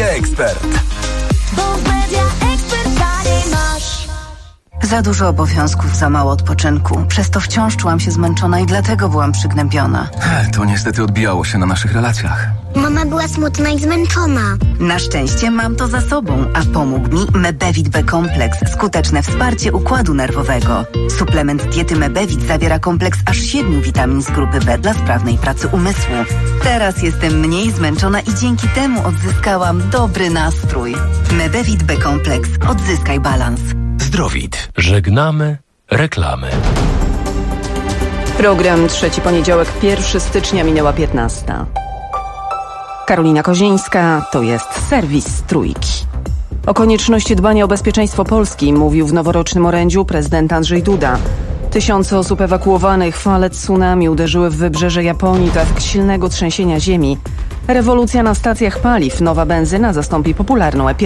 Media Expert. Bo w Media Expert taniej masz. Za dużo obowiązków, za mało odpoczynku. Przez to wciąż czułam się zmęczona i dlatego byłam przygnębiona. To niestety odbijało się na naszych relacjach. Mama była smutna i zmęczona. Na szczęście mam to za sobą, a pomógł mi Mebevit B-kompleks. Skuteczne wsparcie układu nerwowego. Suplement diety Mebevit zawiera kompleks aż 7 witamin z grupy B dla sprawnej pracy umysłu. Teraz jestem mniej zmęczona i dzięki temu odzyskałam dobry nastrój. Mebevit B-kompleks. Odzyskaj balans. Zdrowit. Żegnamy reklamy. Program Trzeci Poniedziałek, 1 stycznia, minęła 15. Karolina Kozińska, to jest serwis Trójki. O konieczności dbania o bezpieczeństwo Polski mówił w noworocznym orędziu prezydent Andrzej Duda. Tysiące osób ewakuowanych, fale tsunami uderzyły w wybrzeże Japonii w efekt silnego trzęsienia ziemi. Rewolucja na stacjach paliw, nowa benzyna zastąpi popularną E5.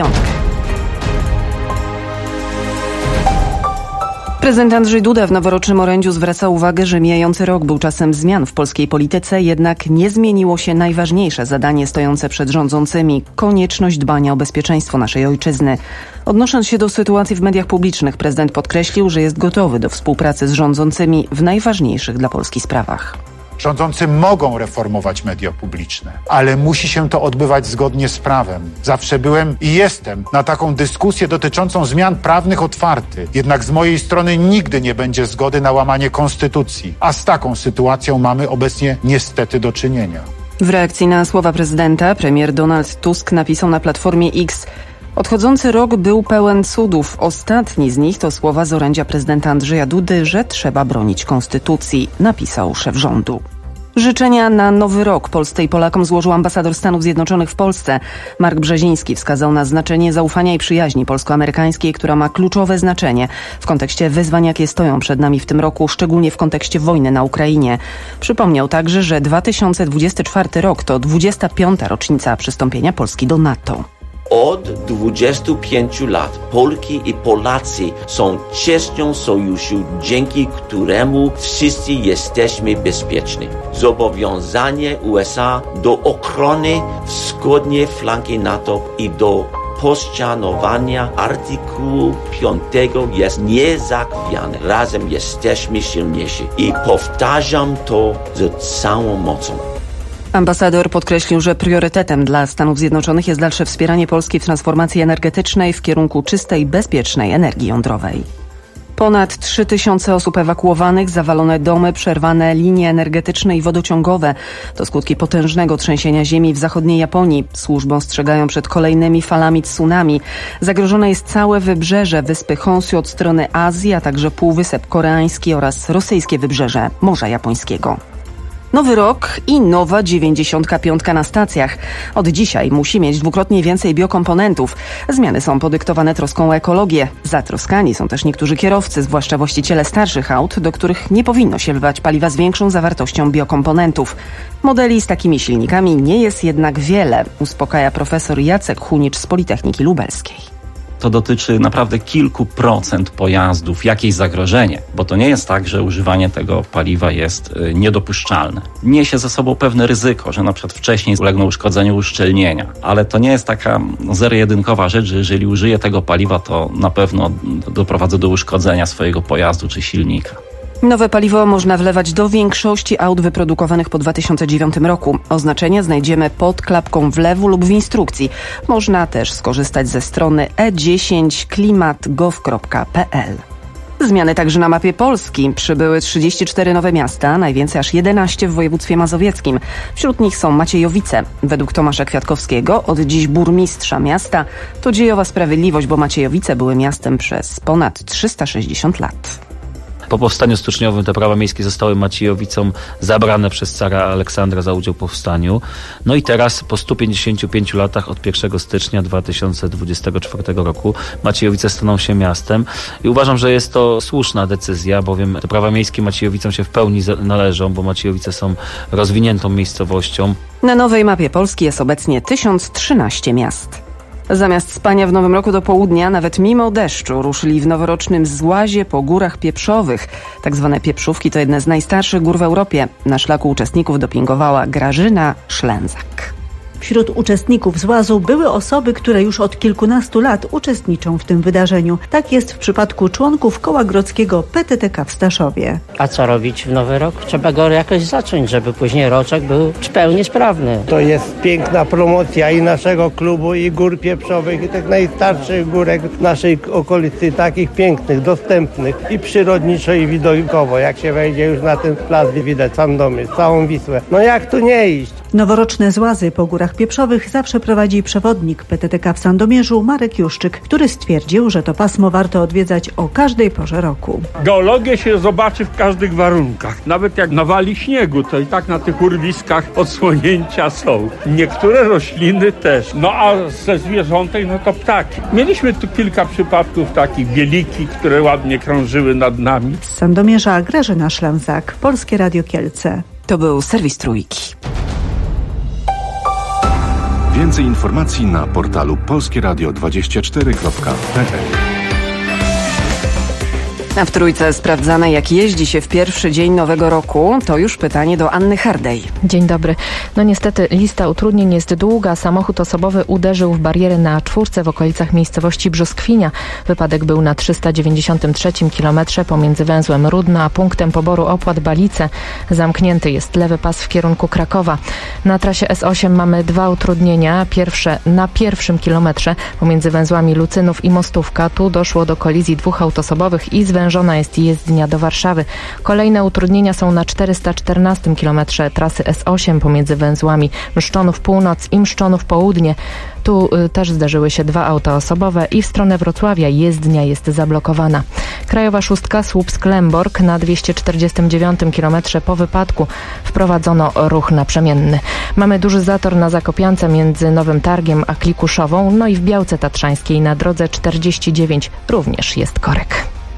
Prezydent Andrzej Duda w noworocznym orędziu zwraca uwagę, że mijający rok był czasem zmian w polskiej polityce, jednak nie zmieniło się najważniejsze zadanie stojące przed rządzącymi – konieczność dbania o bezpieczeństwo naszej ojczyzny. Odnosząc się do sytuacji w mediach publicznych, prezydent podkreślił, że jest gotowy do współpracy z rządzącymi w najważniejszych dla Polski sprawach. Rządzący mogą reformować media publiczne, ale musi się to odbywać zgodnie z prawem. Zawsze byłem i jestem na taką dyskusję dotyczącą zmian prawnych otwarty. Jednak z mojej strony nigdy nie będzie zgody na łamanie konstytucji. A z taką sytuacją mamy obecnie niestety do czynienia. W reakcji na słowa prezydenta premier Donald Tusk napisał na Platformie X: odchodzący rok był pełen cudów. Ostatni z nich to słowa z orędzia prezydenta Andrzeja Dudy, że trzeba bronić konstytucji, napisał szef rządu. Życzenia na nowy rok Polsce i Polakom złożył ambasador Stanów Zjednoczonych w Polsce. Mark Brzeziński wskazał na znaczenie zaufania i przyjaźni polsko-amerykańskiej, która ma kluczowe znaczenie w kontekście wyzwań, jakie stoją przed nami w tym roku, szczególnie w kontekście wojny na Ukrainie. Przypomniał także, że 2024 rok to 25. rocznica przystąpienia Polski do NATO. Od 25 lat Polki i Polacy są częścią sojuszu, dzięki któremu wszyscy jesteśmy bezpieczni. Zobowiązanie USA do ochrony wschodniej flanki NATO i do poszanowania artykułu 5 jest niezachwiane. Razem jesteśmy silniejsi i powtarzam to z całą mocą. Ambasador podkreślił, że priorytetem dla Stanów Zjednoczonych jest dalsze wspieranie Polski w transformacji energetycznej w kierunku czystej, bezpiecznej energii jądrowej. Ponad 3000 osób ewakuowanych, zawalone domy, przerwane linie energetyczne i wodociągowe. To skutki potężnego trzęsienia ziemi w zachodniej Japonii. Służby ostrzegają przed kolejnymi falami tsunami. Zagrożone jest całe wybrzeże wyspy Honshu od strony Azji, a także Półwysep Koreański oraz rosyjskie wybrzeże Morza Japońskiego. Nowy rok i nowa 95 na stacjach. Od dzisiaj musi mieć dwukrotnie więcej biokomponentów. Zmiany są podyktowane troską o ekologię. Zatroskani są też niektórzy kierowcy, zwłaszcza właściciele starszych aut, do których nie powinno się wlewać paliwa z większą zawartością biokomponentów. Modeli z takimi silnikami nie jest jednak wiele, uspokaja profesor Jacek Hunicz z Politechniki Lubelskiej. To dotyczy naprawdę kilku procent pojazdów, jakieś zagrożenie, bo to nie jest tak, że używanie tego paliwa jest niedopuszczalne. Niesie ze sobą pewne ryzyko, że na przykład wcześniej ulegną uszkodzeniu uszczelnienia, ale to nie jest taka zero-jedynkowa rzecz, że jeżeli użyję tego paliwa, to na pewno doprowadzę do uszkodzenia swojego pojazdu czy silnika. Nowe paliwo można wlewać do większości aut wyprodukowanych po 2009 roku. Oznaczenia znajdziemy pod klapką wlewu lub w instrukcji. Można też skorzystać ze strony e10klimat.gov.pl. Zmiany także na mapie Polski. Przybyły 34 nowe miasta, najwięcej aż 11 w województwie mazowieckim. Wśród nich są Maciejowice. Według Tomasza Kwiatkowskiego, od dziś burmistrza miasta, to dziejowa sprawiedliwość, bo Maciejowice były miastem przez ponad 360 lat. Po powstaniu styczniowym te prawa miejskie zostały Maciejowicom zabrane przez cara Aleksandra za udział w powstaniu. No i teraz po 155 latach od 1 stycznia 2024 roku Maciejowice staną się miastem i uważam, że jest to słuszna decyzja, bowiem te prawa miejskie Maciejowicom się w pełni należą, bo Maciejowice są rozwiniętą miejscowością. Na nowej mapie Polski jest obecnie 1013 miast. Zamiast spania w Nowym Roku do południa, nawet mimo deszczu, ruszyli w noworocznym złazie po górach pieprzowych. Tak zwane pieprzówki to jedne z najstarszych gór w Europie. Na szlaku uczestników dopingowała Grażyna Szlęzak. Wśród uczestników złazu były osoby, które już od kilkunastu lat uczestniczą w tym wydarzeniu. Tak jest w przypadku członków Koła Grodzkiego PTTK w Staszowie. A co robić w nowy rok? Trzeba go jakoś zacząć, żeby później roczek był w pełni sprawny. To jest piękna promocja i naszego klubu, i gór pieprzowych, i tych najstarszych górek w naszej okolicy, takich pięknych, dostępnych i przyrodniczo, i widokowo. Jak się wejdzie już na ten plac, widać Sandomierz, całą Wisłę. No jak tu nie iść? Noworoczne złazy po górach pieprzowych zawsze prowadzi przewodnik PTTK w Sandomierzu Marek Juszczyk, który stwierdził, że to pasmo warto odwiedzać o każdej porze roku. Geologię się zobaczy w każdych warunkach. Nawet jak nawali śniegu, to i tak na tych urwiskach odsłonięcia są. Niektóre rośliny też. No a ze zwierzątek, no to ptaki. Mieliśmy tu kilka przypadków takich, bieliki, które ładnie krążyły nad nami. Z Sandomierza Grażyna Szlanzak, Polskie Radio Kielce. To był serwis Trójki. Więcej informacji na portalu polskieradio24.pl. A w Trójce sprawdzane, jak jeździ się w pierwszy dzień nowego roku, to już pytanie do Anny Hardej. Dzień dobry. No niestety lista utrudnień jest długa. Samochód osobowy uderzył w barierę na A4 w okolicach miejscowości Brzoskwinia. Wypadek był na 393 kilometrze pomiędzy węzłem Rudno a punktem poboru opłat Balice. Zamknięty jest lewy pas w kierunku Krakowa. Na trasie S8 mamy dwa utrudnienia. Pierwsze na pierwszym kilometrze pomiędzy węzłami Lucynów i Mostówka. Tu doszło do kolizji dwóch autosobowych i zwężona jest jezdnia do Warszawy. Kolejne utrudnienia są na 414 kilometrze trasy S8 pomiędzy węzłami Mszczonów Północ i Mszczonów Południe. Tu też zdarzyły się dwa auta osobowe i w stronę Wrocławia jezdnia jest zablokowana. Krajowa szóstka Słupsk-Lęborg na 249 kilometrze po wypadku wprowadzono ruch naprzemienny. Mamy duży zator na Zakopiance między Nowym Targiem a Klikuszową, no i w Białce Tatrzańskiej na drodze 49 również jest korek.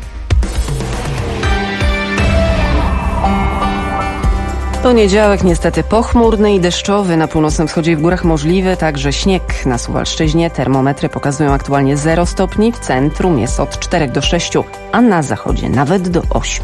Poniedziałek niestety pochmurny i deszczowy. Na północnym wschodzie i w górach możliwy także śnieg. Na Suwalszczyźnie termometry pokazują aktualnie 0 stopni, w centrum jest od 4 do 6, a na zachodzie nawet do 8.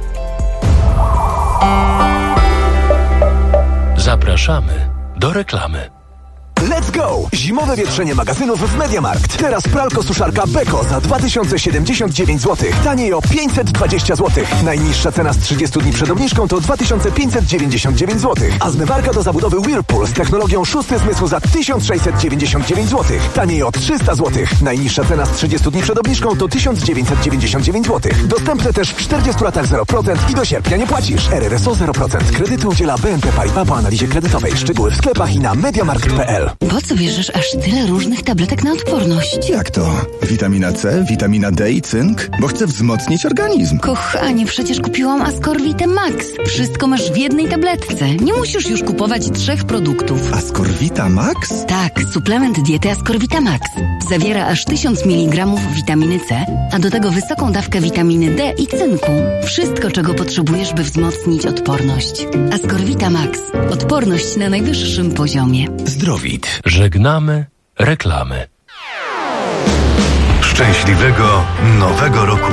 Zapraszamy do reklamy. Let's go! Zimowe wietrzenie magazynów w MediaMarkt. Teraz pralko-suszarka Beko za 2079 zł. Taniej o 520 zł. Najniższa cena z 30 dni przed obniżką to 2599 zł. A zmywarka do zabudowy Whirlpool z technologią szósty zmysł za 1699 zł. Taniej o 300 zł. Najniższa cena z 30 dni przed obniżką to 1999 zł. Dostępne też w 40 latach 0% i do sierpnia nie płacisz. RRSO 0%. Kredyty udziela BNP Paribas po analizie kredytowej. Szczegóły w sklepach i na mediamarkt.pl. Po co bierzesz aż tyle różnych tabletek na odporność? Jak to? Witamina C, witamina D i cynk? Bo chcę wzmocnić organizm. Kochanie, przecież kupiłam Ascorvite Max. Wszystko masz w jednej tabletce. Nie musisz już kupować 3 produktów. Ascorvita Max? Tak, suplement diety Ascorvita Max. Zawiera aż 1000 mg witaminy C, a do tego wysoką dawkę witaminy D i cynku. Wszystko, czego potrzebujesz, by wzmocnić odporność. Ascorvita Max. Odporność na najwyższym poziomie. Zdrowit. Żegnamy reklamy. Szczęśliwego Nowego Roku!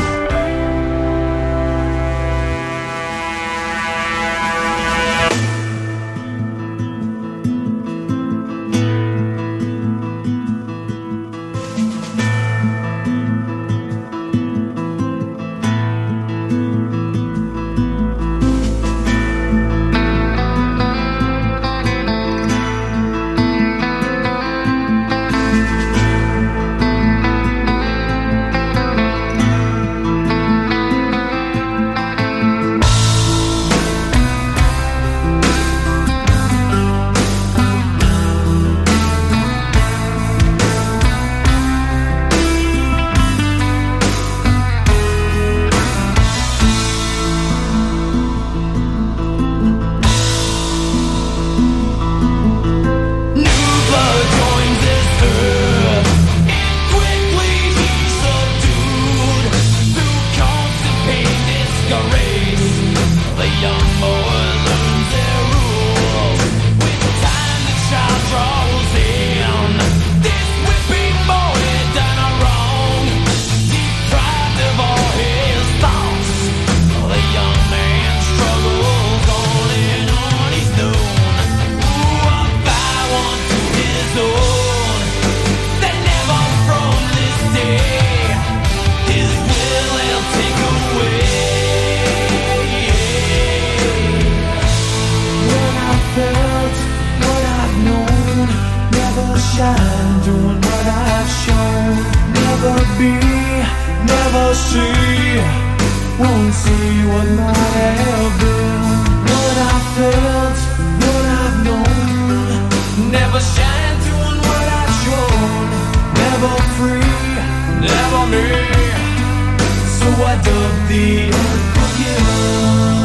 shine doing what I've shown. Never be, never see, won't see what might have been. What I felt, what I've known. Never shine doing what I've shown. Never free, never me. So I dug the unforgiven.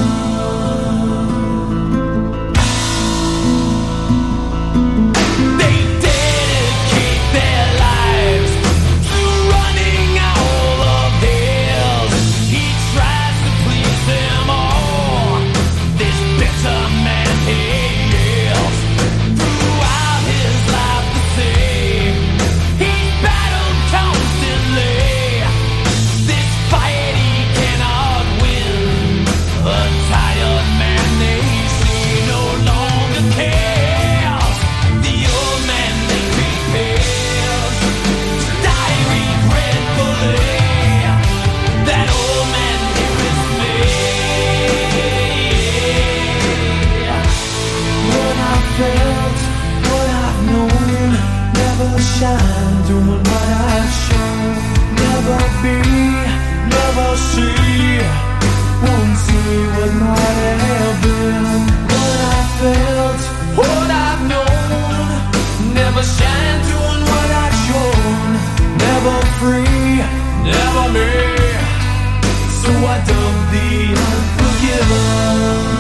Shine doing what I've shown. Never be, never see, won't see what might have been. What I felt, what I've known. Never shine doing what I've shown. Never free, never me. So I dug the unforgiven.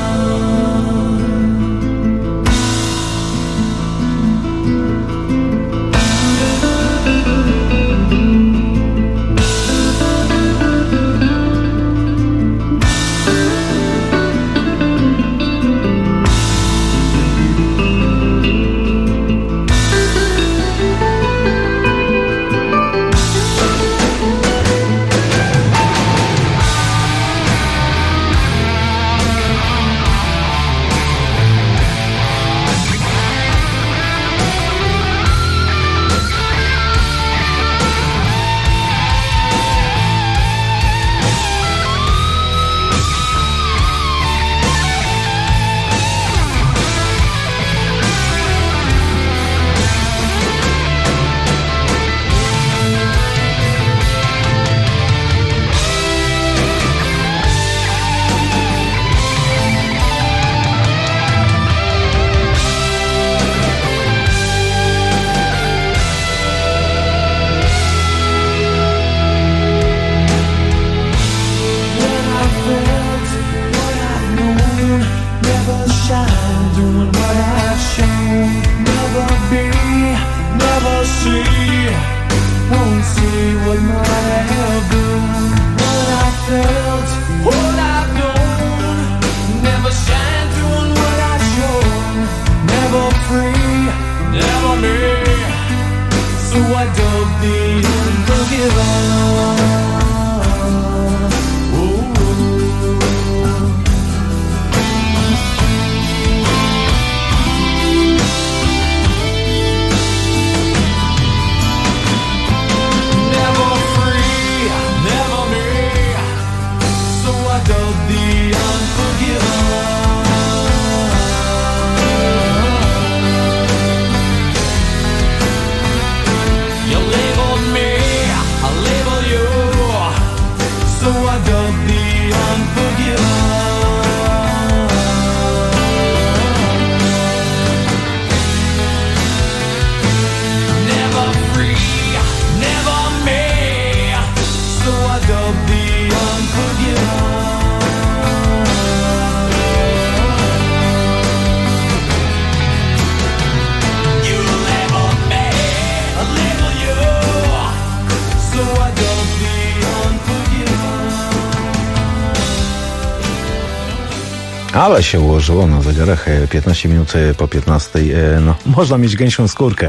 Ale się ułożyło na zegarach 15 minut po 15. No, można mieć gęsią skórkę.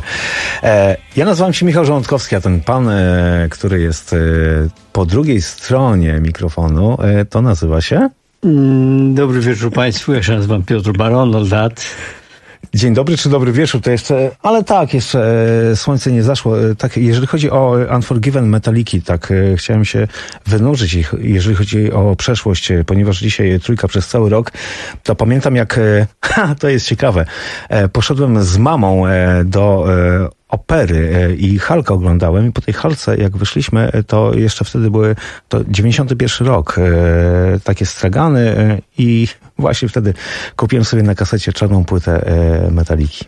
Ja nazywam się Michał Żołądkowski, a ten pan, który jest po drugiej stronie mikrofonu, to nazywa się? Dobry wieczór Państwu, ja się nazywam Piotr Baron, od lat. Dzień dobry czy dobry wieczór, to jeszcze, ale tak, jeszcze słońce nie zaszło. Tak, jeżeli chodzi o Unforgiven Metaliki, tak chciałem się wynurzyć, jeżeli chodzi o przeszłość, ponieważ dzisiaj trójka przez cały rok, to pamiętam jak, to jest ciekawe, poszedłem z mamą do opery i Hulka oglądałem i po tej Hulce, jak wyszliśmy, to jeszcze wtedy to 91 rok, takie stragany i właśnie wtedy kupiłem sobie na kasecie czarną płytę Metaliki.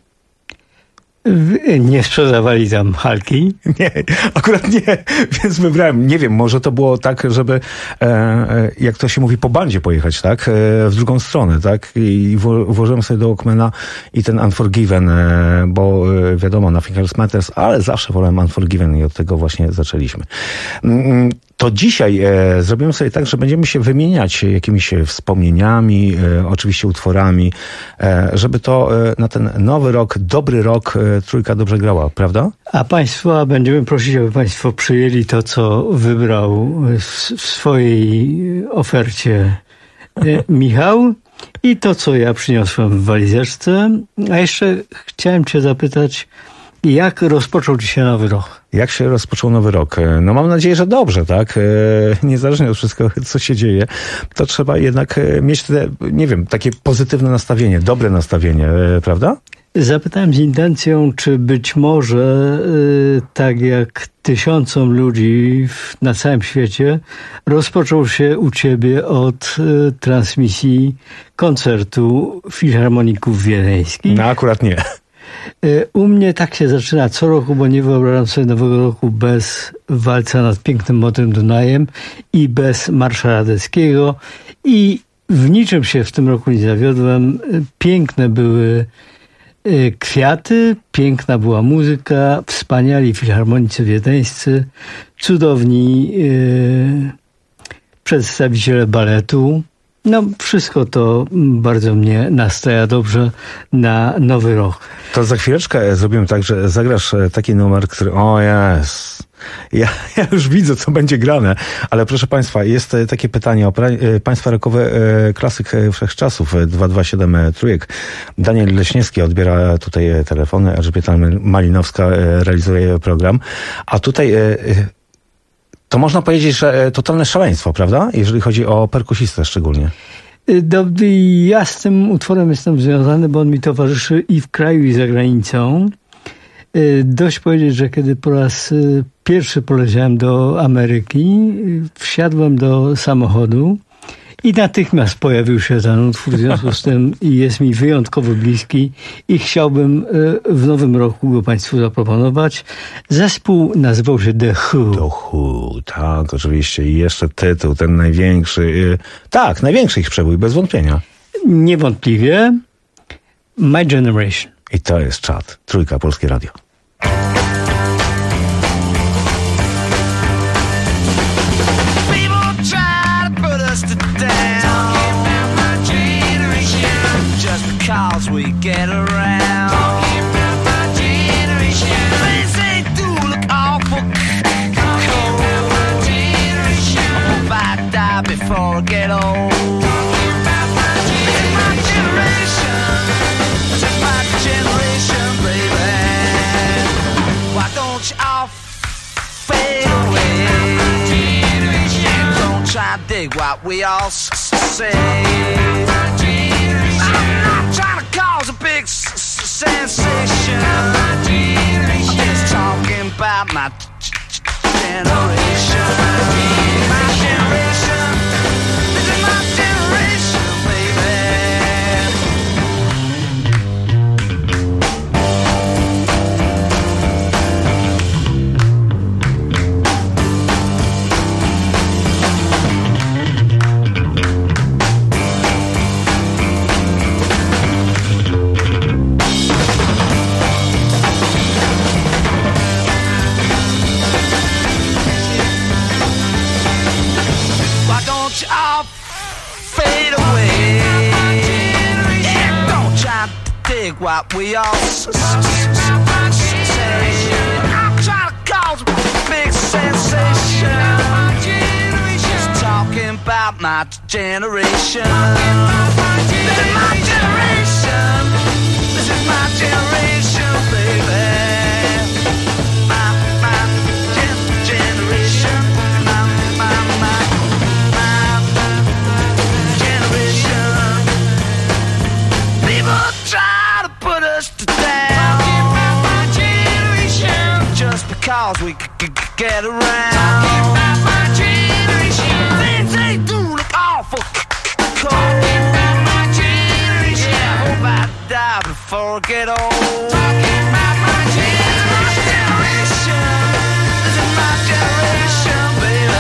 Nie sprzedawali tam Hulki? Nie, akurat nie, więc wybrałem. Nie wiem, może to było tak, żeby, jak to się mówi, po bandzie pojechać, tak? W drugą stronę, tak? I włożyłem sobie do Walkmana i ten Unforgiven, bo wiadomo, Nothing Else Matters, ale zawsze wolałem Unforgiven i od tego właśnie zaczęliśmy. To dzisiaj zrobimy sobie tak, że będziemy się wymieniać jakimiś wspomnieniami, oczywiście utworami, żeby to na ten nowy rok, dobry rok, trójka dobrze grała, prawda? A Państwa będziemy prosić, aby Państwo przyjęli to, co wybrał w swojej ofercie Michał i to, co ja przyniosłem w walizeczce. A jeszcze chciałem Cię zapytać, jak rozpoczął Ci się nowy rok? Jak się rozpoczął nowy rok? No mam nadzieję, że dobrze, tak? Niezależnie od wszystkiego, co się dzieje, to trzeba jednak mieć te, nie wiem, takie pozytywne nastawienie, dobre nastawienie, prawda? Zapytałem z intencją, czy być może tak jak tysiącom ludzi na całym świecie rozpoczął się u Ciebie od transmisji koncertu Filharmoników Wiedeńskich. No akurat nie. U mnie tak się zaczyna co roku, bo nie wyobrażam sobie nowego roku bez walca nad pięknym Modrym Dunajem i bez Marsza Radeckiego i w niczym się w tym roku nie zawiodłem. Piękne były kwiaty, piękna była muzyka, wspaniali filharmonicy wiedeńscy, cudowni przedstawiciele baletu. No, wszystko to bardzo mnie nastraja dobrze na nowy rok. To za chwileczkę zrobimy tak, że zagrasz taki numer, który... O jest! Ja już widzę, co będzie grane, ale proszę Państwa, jest takie pytanie o Państwa rockowy klasyk wszechczasów 227 trójek. Daniel Leśniewski odbiera tutaj telefony, Elżbieta Malinowska realizuje program, a tutaj... To można powiedzieć, że totalne szaleństwo, prawda? Jeżeli chodzi o perkusistę szczególnie. Ja z tym utworem jestem związany, bo on mi towarzyszy i w kraju, i za granicą. Dość powiedzieć, że kiedy po raz pierwszy poleciałem do Ameryki, wsiadłem do samochodu i natychmiast pojawił się ten utwór, w związku z tym jest mi wyjątkowo bliski i chciałbym w nowym roku go Państwu zaproponować. Zespół nazywał się The Who. The Who, tak, oczywiście. I jeszcze tytuł, ten największy, tak, największy ich przebój, bez wątpienia. Niewątpliwie My Generation. I to jest czat. Trójka, Polskie Radio. Cause we get around. Talking about my generation. Things they do look awful cold. My generation. I hope I die before I get old. Talking about my generation. This is my generation, baby. Why don't you all fade away? And don't try to dig what we all say. Cause a big sensation. I'm just talking about my generation. My generation. This is my generation, baby. What we all say. I'm trying to cause a big sensation. Just talking about my generation. This is my generation. This is my generation, baby. My generation. My generation. People try put us to down. Talking about my generation. cause we could get around. Talking about my generation, things they do look awful cold. Talking about my generation, yeah, I hope I die before I get old. Talking about my generation, this is my generation, baby.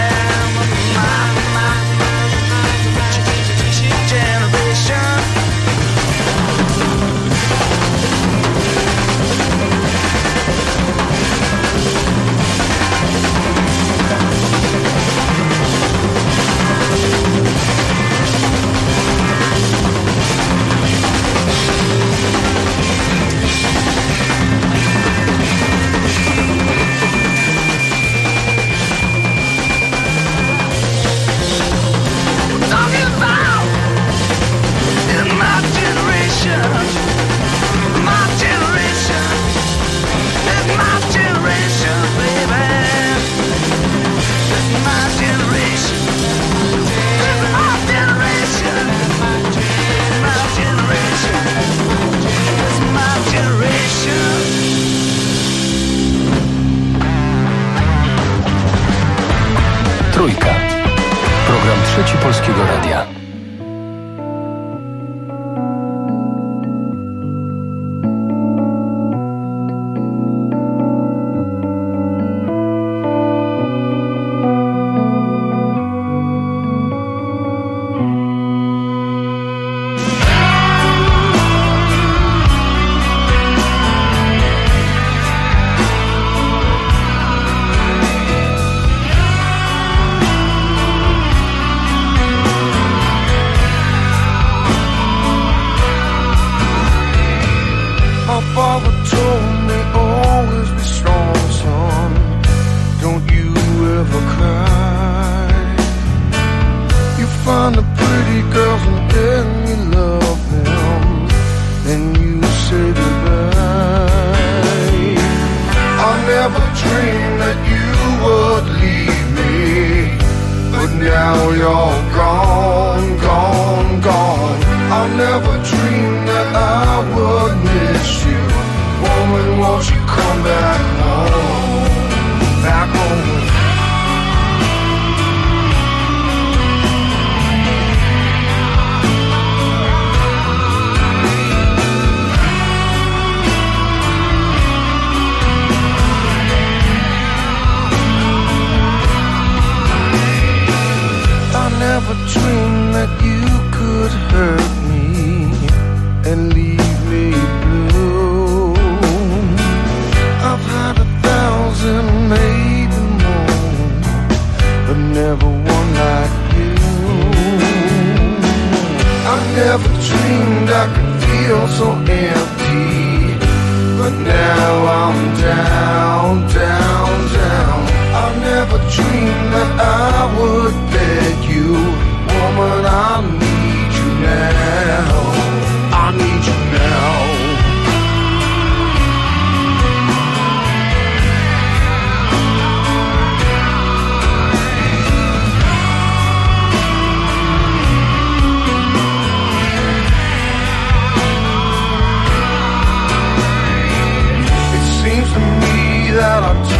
My generation. Trójka. Program Trzeci Polskiego Radia. That I'm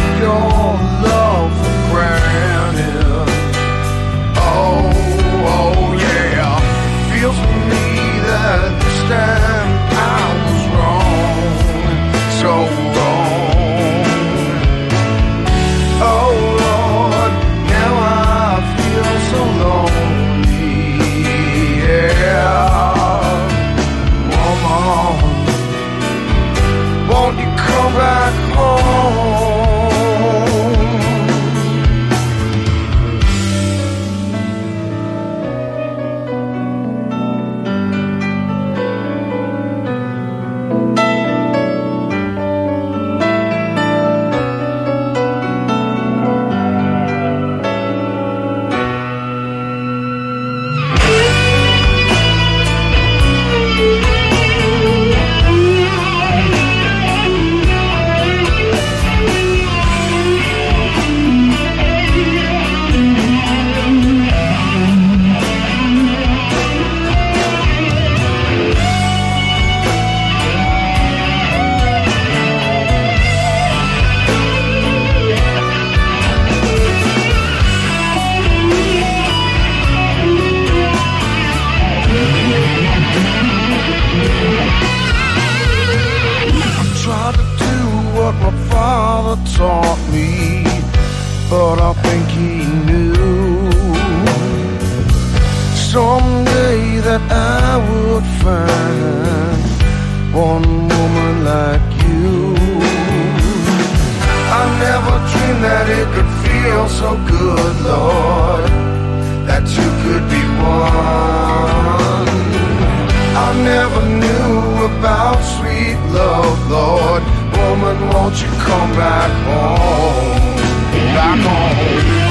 that it could feel so good, Lord, that you could be one. I never knew about sweet love, Lord. Woman, won't you come back home, back home.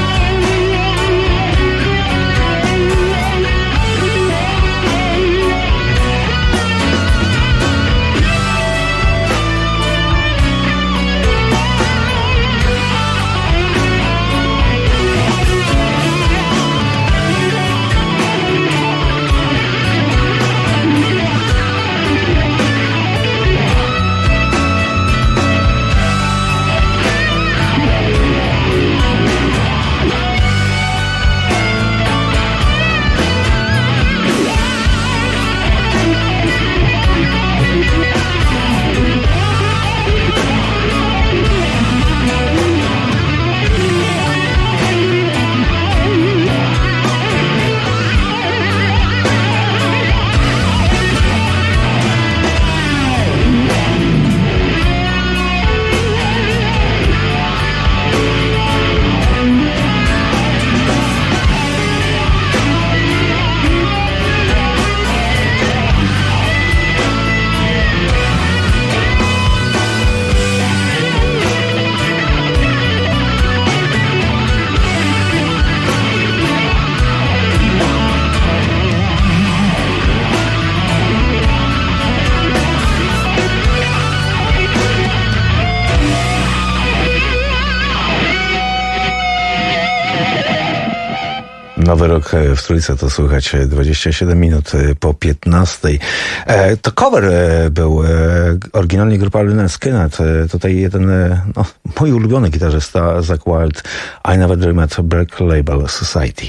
Nowy rok w Trójce to słychać 27 minut po 15. To cover był oryginalnie grupa Lynyrd Skynyrd. Tutaj jeden, mój ulubiony gitarzysta Zakk Wylde, I Never Dreamed Black Label Society.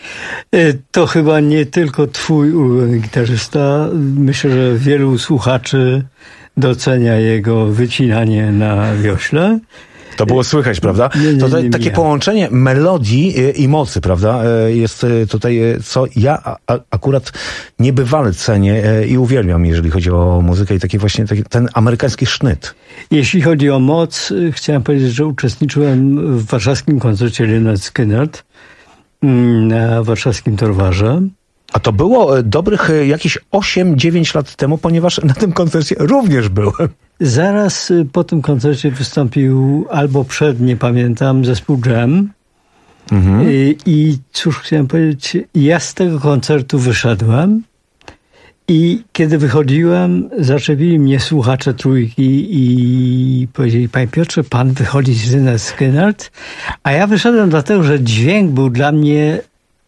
To chyba nie tylko twój ulubiony gitarzysta. Myślę, że wielu słuchaczy docenia jego wycinanie na wiośle. To było słychać, prawda? To takie połączenie melodii i mocy, prawda? Jest tutaj, co ja akurat niebywale cenię i uwielbiam, jeżeli chodzi o muzykę i taki właśnie ten amerykański sznyt. Jeśli chodzi o moc, chciałem powiedzieć, że uczestniczyłem w warszawskim koncercie Lynyrd Skynyrd na warszawskim Torwarze. A to było dobrych jakieś 8-9 lat temu, ponieważ na tym koncercie również byłem. Zaraz po tym koncercie wystąpił albo przed, nie pamiętam, zespół Jam. I cóż chciałem powiedzieć, ja z tego koncertu wyszedłem i kiedy wychodziłem, zaczepili mnie słuchacze Trójki i powiedzieli: panie Piotrze, pan wychodzi z Lynyrd Skynyrd? A ja wyszedłem dlatego, że dźwięk był dla mnie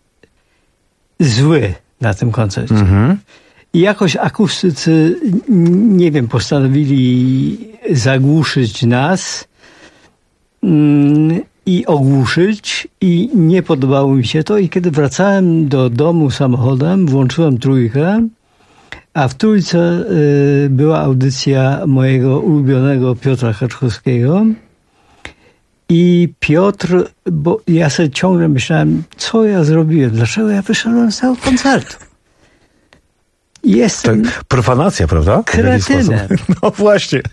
zły na tym koncercie. I jakoś akustycy, nie wiem, postanowili zagłuszyć nas i ogłuszyć i nie podobało mi się to. I kiedy wracałem do domu samochodem, włączyłem Trójkę, a w Trójce była audycja mojego ulubionego Piotra Kaczkowskiego. I Piotr, bo ja sobie ciągle myślałem, co ja zrobiłem, dlaczego ja wyszedłem z tego koncertu. Jestem profanacja, prawda? Kretynem. No właśnie.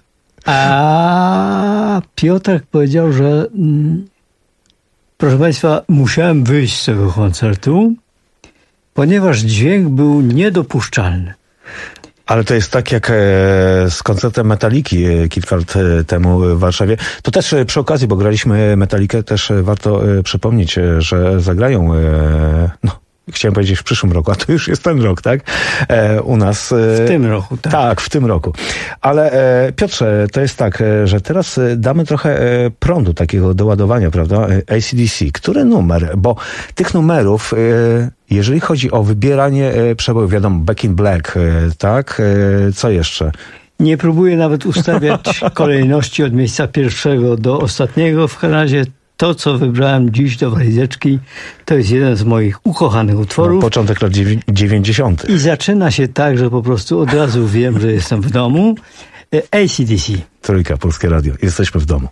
A Piotrek powiedział, że proszę państwa, musiałem wyjść z tego koncertu, ponieważ dźwięk był niedopuszczalny. Ale to jest tak jak z koncertem Metaliki kilka lat temu w Warszawie. To też przy okazji, bo graliśmy Metalikę, też warto przypomnieć, że zagrają, chciałem powiedzieć w przyszłym roku, a to już jest ten rok, tak? U nas. W tym roku, tak. Tak, w tym roku. Ale Piotrze, to jest tak, że teraz damy trochę prądu takiego do ładowania, prawda? AC/DC. Który numer? Bo tych numerów, jeżeli chodzi o wybieranie przebojów, wiadomo, Back in Black, tak? Co jeszcze? Nie próbuję nawet ustawiać kolejności od miejsca pierwszego do ostatniego. W razie to, co wybrałem dziś do walizeczki, to jest jeden z moich ukochanych utworów. Początek lat 90. I zaczyna się tak, że po prostu od razu wiem, że jestem w domu. AC/DC. Trójka, Polskie Radio. Jesteśmy w domu.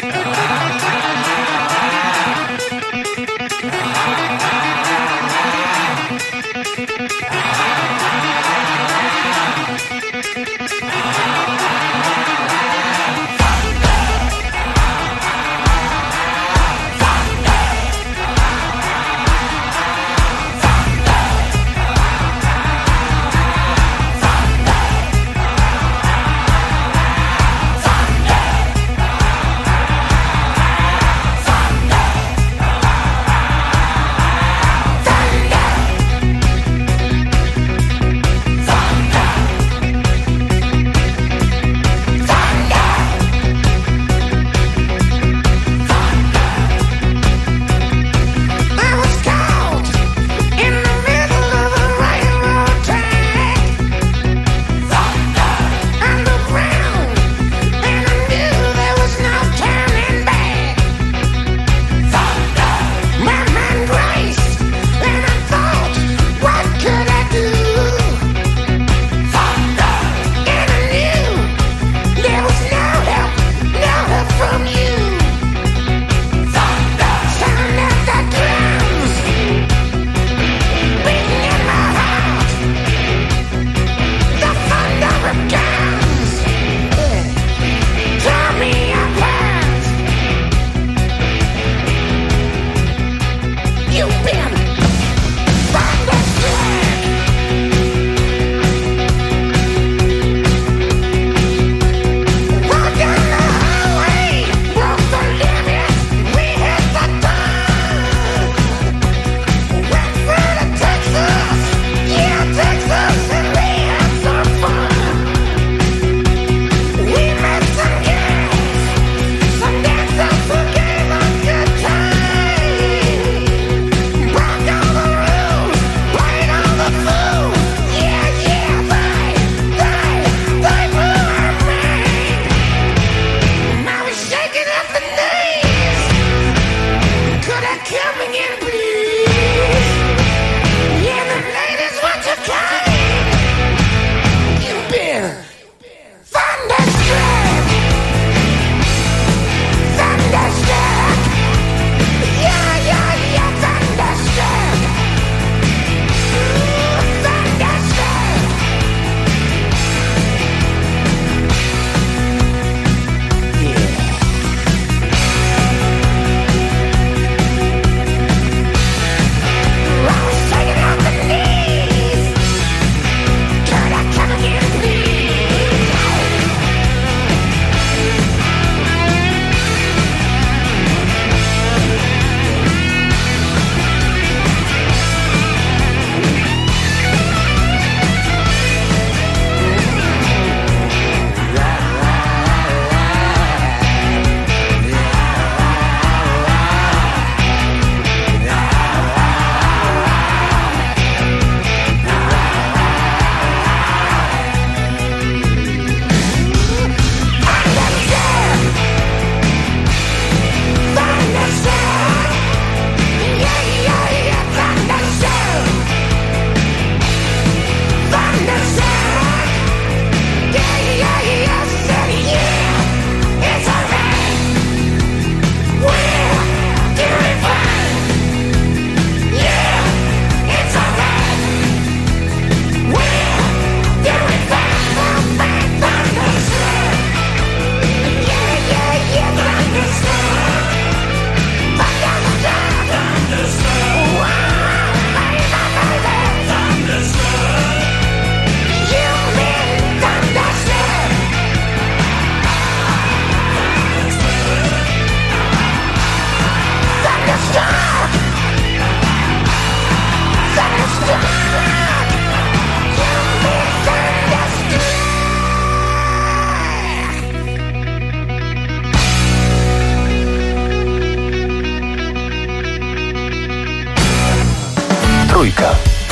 Trójka.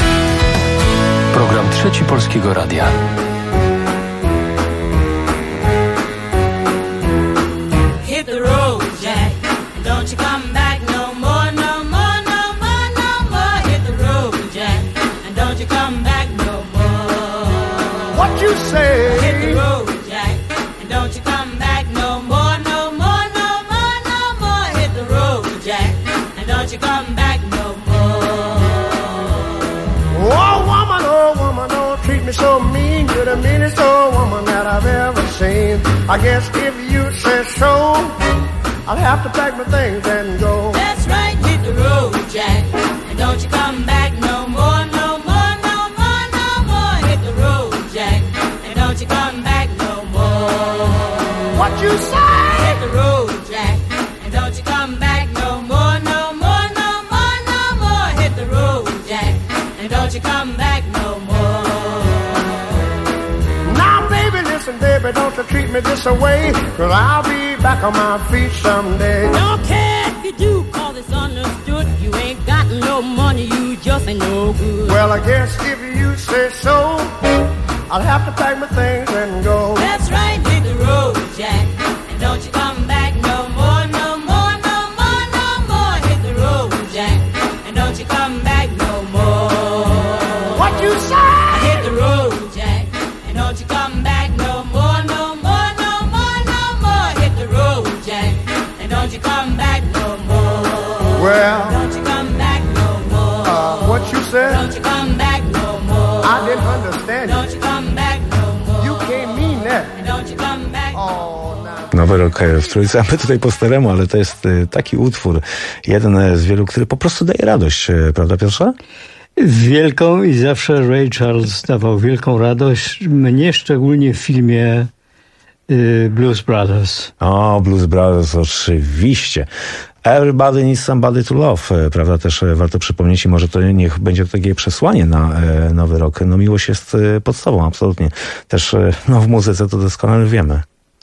Program Trzeci Polskiego Radia. Hit the road, Jack. Don't you come back no more, no more, no more, no more. Hit the road, Jack. And don't you come back no more. What you say? Hit the road, Jack. And don't you come back no more, no more, no more, I guess if you say so, I'll have to pack my things and go. That's right, hit the road, Jack. And don't you come back no more, no more, no more, no more. Hit the road, Jack. And don't you come back no more. What you say? Hit the road, Jack. And don't you come back no more, no more, no more, no more. Hit the road, Jack. And don't you come back no more. Now, baby, listen, baby, don't you treat me this away, 'cause I'll be back on my feet someday. Don't care if you do, call this understood. You ain't got no money, you just ain't no good. Well, I guess if you say so, I'll have to pack my things and go. That's right, hit the road, Jack. And don't you come back no more, no more, no more, no more. Hit the road, Jack. And don't you come back no more. What you say? Hit the road, Jack. And don't you come back no more, no more, no more, no more. Hit the road, Jack. And don't you come back no more. Well, don't you come back no more. What you said? Don't you come back no more. I didn't understand you. Don't you come back no more. You can't mean that. And don't you come back Nowy rok w Trójce, a my tutaj po staremu, ale to jest taki utwór, jeden z wielu, który po prostu daje radość, prawda Piotrze? Wielką i zawsze Ray Charles dawał wielką radość, mnie szczególnie w filmie Blues Brothers. O, Blues Brothers, oczywiście. Everybody needs somebody to love, prawda, też warto przypomnieć i może to niech będzie takie przesłanie na nowy rok. No miłość jest podstawą, absolutnie. Też no, w muzyce to doskonale wiemy.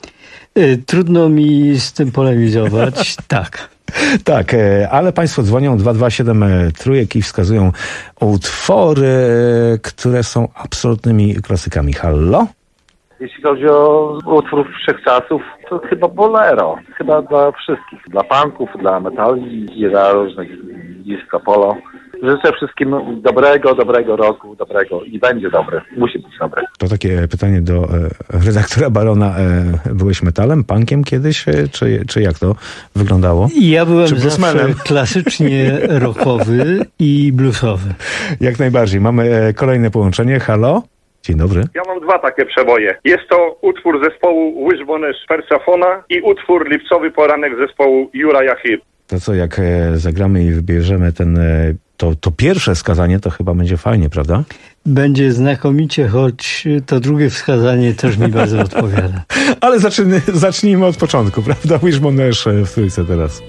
Trudno mi z tym polemizować, tak. Tak, ale państwo dzwonią 227 trójek i wskazują utwory, które są absolutnymi klasykami. Hallo? Jeśli chodzi o utwór wszechczasów, to chyba bolero. Chyba dla wszystkich. Dla punków, dla metali i dla różnych disco polo. Życzę wszystkim dobrego roku, dobrego i będzie dobry. Musi być dobry. To takie pytanie do redaktora Barona. Byłeś metalem, punkiem kiedyś? Czy jak to wyglądało? Ja byłem zawsze klasycznie rockowy i bluesowy. Jak najbardziej. Mamy kolejne połączenie. Halo? Dzień dobry. Ja mam dwa takie przeboje. Jest to utwór zespołu Wishbone z Persefona i utwór Lipcowy poranek zespołu Uriah Heep. To co, jak zagramy i wybierzemy to pierwsze wskazanie, to chyba będzie fajnie, prawda? Będzie znakomicie, choć to drugie wskazanie też mi bardzo odpowiada. Ale zacznijmy od początku, prawda? Wishbone w Trójce teraz.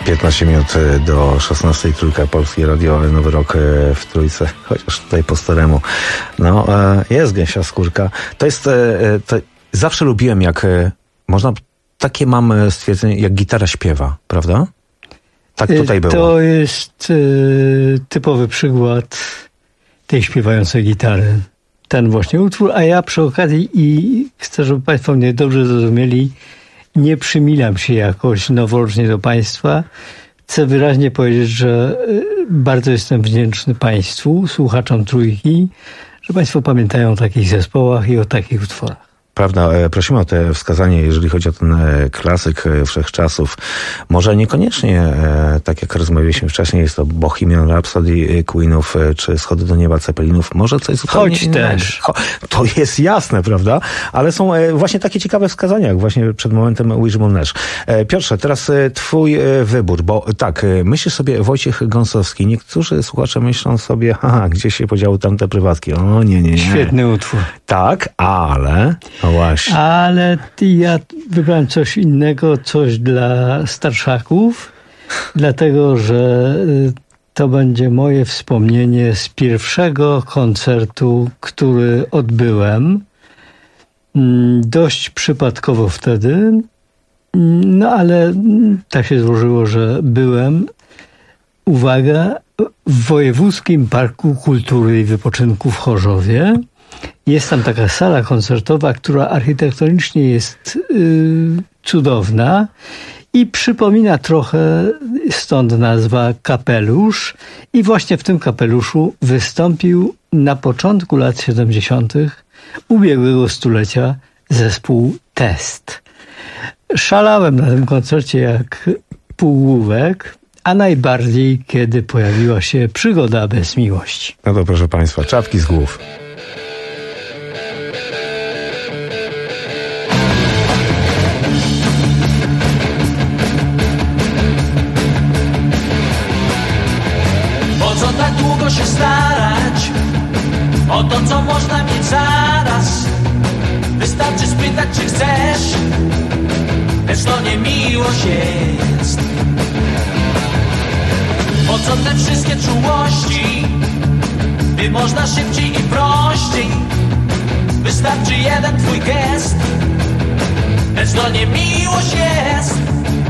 15 minut do 16, Trójka, Polskie Radio, Nowy Rok w Trójce, chociaż tutaj po staremu. No, jest gęsia skórka. To jest, zawsze lubiłem, jak można, takie mam stwierdzenie, jak gitara śpiewa, prawda? Tak tutaj było. To jest typowy przykład tej śpiewającej gitary. Ten właśnie utwór, a ja przy okazji i chcę, żeby Państwo mnie dobrze zrozumieli, nie przymilam się jakoś noworocznie do Państwa. Chcę wyraźnie powiedzieć, że bardzo jestem wdzięczny Państwu, słuchaczom Trójki, że Państwo pamiętają o takich zespołach i o takich utworach. Prawda, prosimy o te wskazanie, jeżeli chodzi o ten klasyk wszechczasów. Może niekoniecznie, tak jak rozmawialiśmy wcześniej, jest to Bohemian Rhapsody Queenów, czy Schody do nieba Zeppelinów. Może coś zupełnie Choć innego. też. To jest jasne, prawda? Ale są właśnie takie ciekawe wskazania, jak właśnie przed momentem Wishbone Ash. Piotrze, teraz twój wybór, bo tak, myślisz sobie Wojciech Gąsowski. Niektórzy słuchacze myślą sobie, gdzie się podziały tamte prywatki. O, nie. Świetny utwór. Tak, ale... No właśnie. Ale ja wybrałem coś innego, coś dla starszaków, dlatego, że to będzie moje wspomnienie z pierwszego koncertu, który odbyłem. Dość przypadkowo wtedy, no ale tak się złożyło, że byłem, uwaga, w Wojewódzkim Parku Kultury i Wypoczynku w Chorzowie. Jest tam taka sala koncertowa, która architektonicznie jest cudowna i przypomina trochę, stąd nazwa, kapelusz. I właśnie w tym kapeluszu wystąpił na początku lat 70. ubiegłego stulecia zespół Test. Szalałem na tym koncercie jak półgłówek, a najbardziej kiedy pojawiła się Przygoda bez miłości. No to proszę Państwa, czapki z głów. Co tak długo się starać o to, co można mieć zaraz? Wystarczy spytać, czy chcesz, lecz to nie miłość jest. Po co te wszystkie czułości, gdy można szybciej i prościej? Wystarczy jeden twój gest, lecz to nie miłość jest.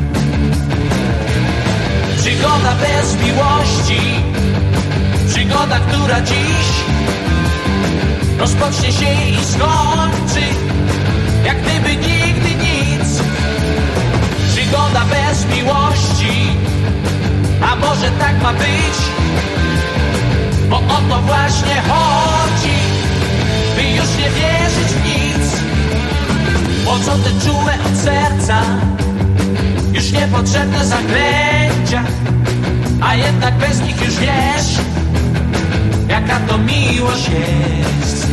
Przygoda bez miłości, przygoda, która dziś rozpocznie się i skończy, jak gdyby nigdy nic. Przygoda bez miłości, a może tak ma być, bo o to właśnie chodzi, by już nie wierzyć w nic. Po co te czułe od serca, już niepotrzebne zaklęcia, a jednak bez nich już wiesz, jaka to miłość jest.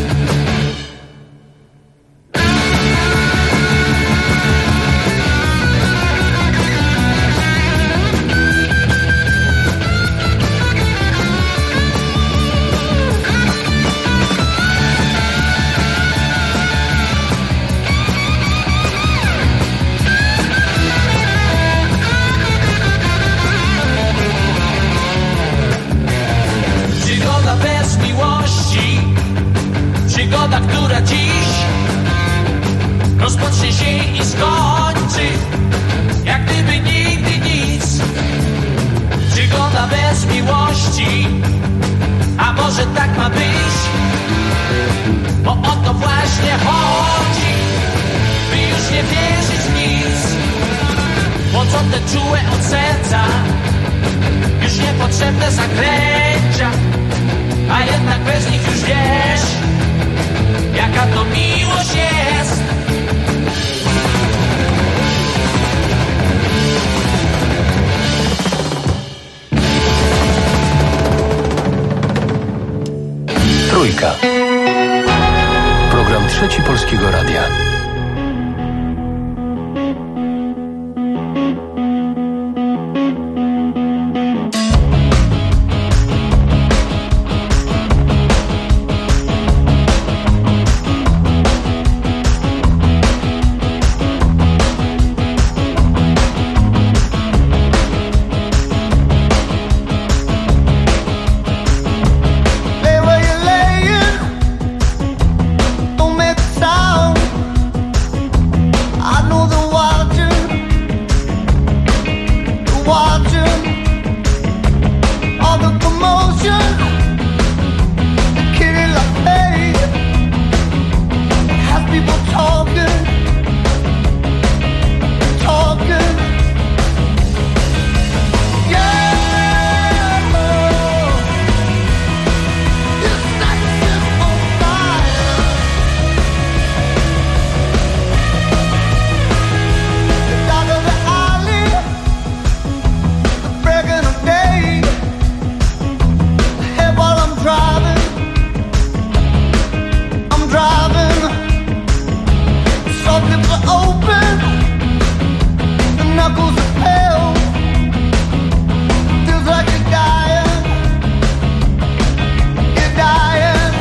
Przygoda, która dziś rozpocznie się i skończy, jak gdyby nigdy nic. Przygoda bez miłości, a może tak ma być, bo o to właśnie chodzi, by już nie wierzyć w nic. Po co te czułe od serca, już niepotrzebne zaklęcia, a jednak bez nich już wiesz, jaka to miłość jest. Trójka. Program Trzeci Polskiego Radia. are open, the knuckles are pale. Feels like you're dying. You're dying.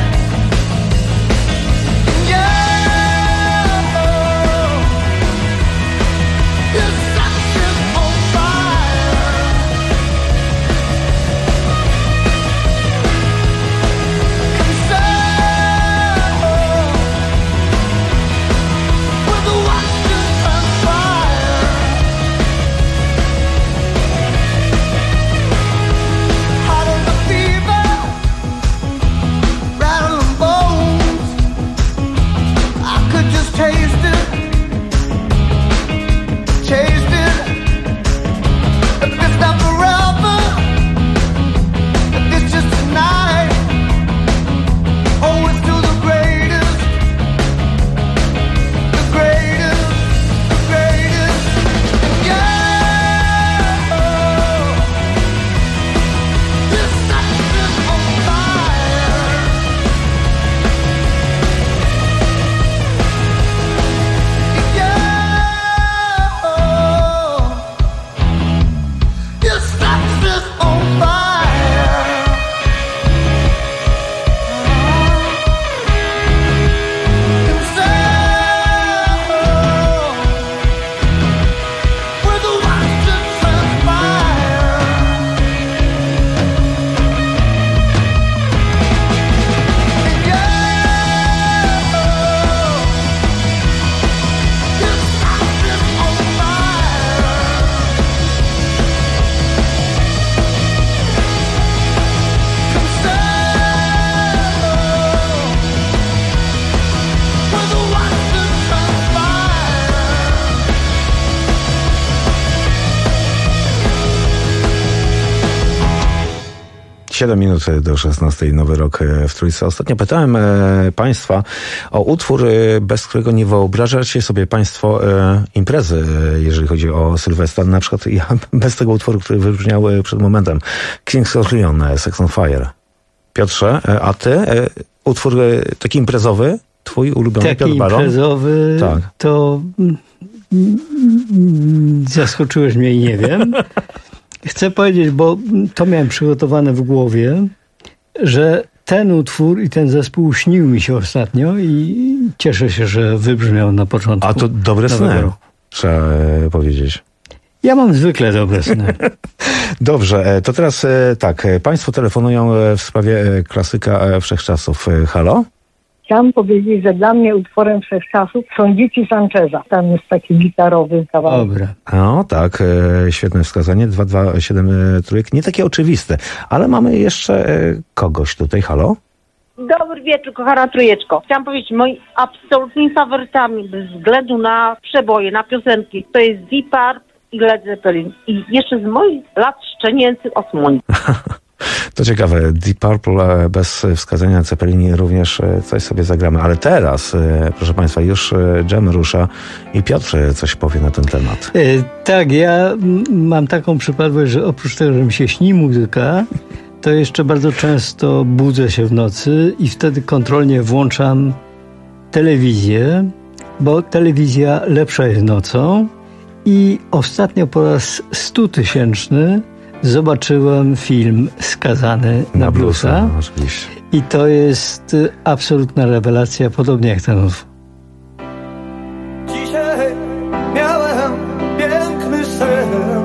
Yeah. Your section's on fire. Concerned with the watch that transpire. Hot as a fever, rattling bones. I could just taste it, chase it. If it's not forever, if it's just tonight, oh, it's to the greatest, the greatest, the greatest. Yeah, this section's on fire. Yeah, your section's on fire. Concerned with the watch that transpire. Your section's on fire. With the watch that transpire. 7 minut do 16, nowy rok w Trójce. Ostatnio pytałem Państwa o utwór, bez którego nie wyobrażacie sobie Państwo imprezy, jeżeli chodzi o Sylwestra. Na przykład ja bez tego utworu, który wybrzmiał przed momentem. Kings of Leon, Sex on Fire. Piotrze, a ty? Utwór taki imprezowy? Twój ulubiony, Taki Piotr Baron? imprezowy, Tak. to zaskoczyłeś mnie i nie wiem. Chcę powiedzieć, bo to miałem przygotowane w głowie, że ten utwór i ten zespół śnił mi się ostatnio i cieszę się, że wybrzmiał na początku. A to dobre nowego sny, roku. trzeba powiedzieć. Ja mam zwykle dobre sny. Dobrze, to teraz tak, Państwo telefonują w sprawie klasyka wszechczasów. Halo? Chciałam powiedzieć, że dla mnie utworem wszechczasów są Dzieci Sancheza. Tam jest taki gitarowy kawałek. Dobra. No tak, świetne wskazanie. 227 trójek. Nie takie oczywiste, ale mamy jeszcze kogoś tutaj. Halo? Dobry wieczór, kochana trójeczko. Chciałam powiedzieć, moi absolutnymi faworytami bez względu na przeboje, na piosenki, to jest Deep Purple i Led Zeppelin. I jeszcze z moich lat szczenięcych Osmoni. To ciekawe. Deep Purple bez wskazania Zeppelini również coś sobie zagramy. Ale teraz, proszę Państwa, już dżem rusza i Piotr coś powie na ten temat. Tak, ja mam taką przypadłość, że oprócz tego, że mi się śni muzyka, to jeszcze bardzo często budzę się w nocy i wtedy kontrolnie włączam telewizję, bo telewizja lepsza jest nocą i ostatnio po raz 100 000 zobaczyłem film Skazany na bluesa. Oczywiście. I to jest absolutna rewelacja, podobnie jak ten utwór. Dzisiaj miałem piękny sen.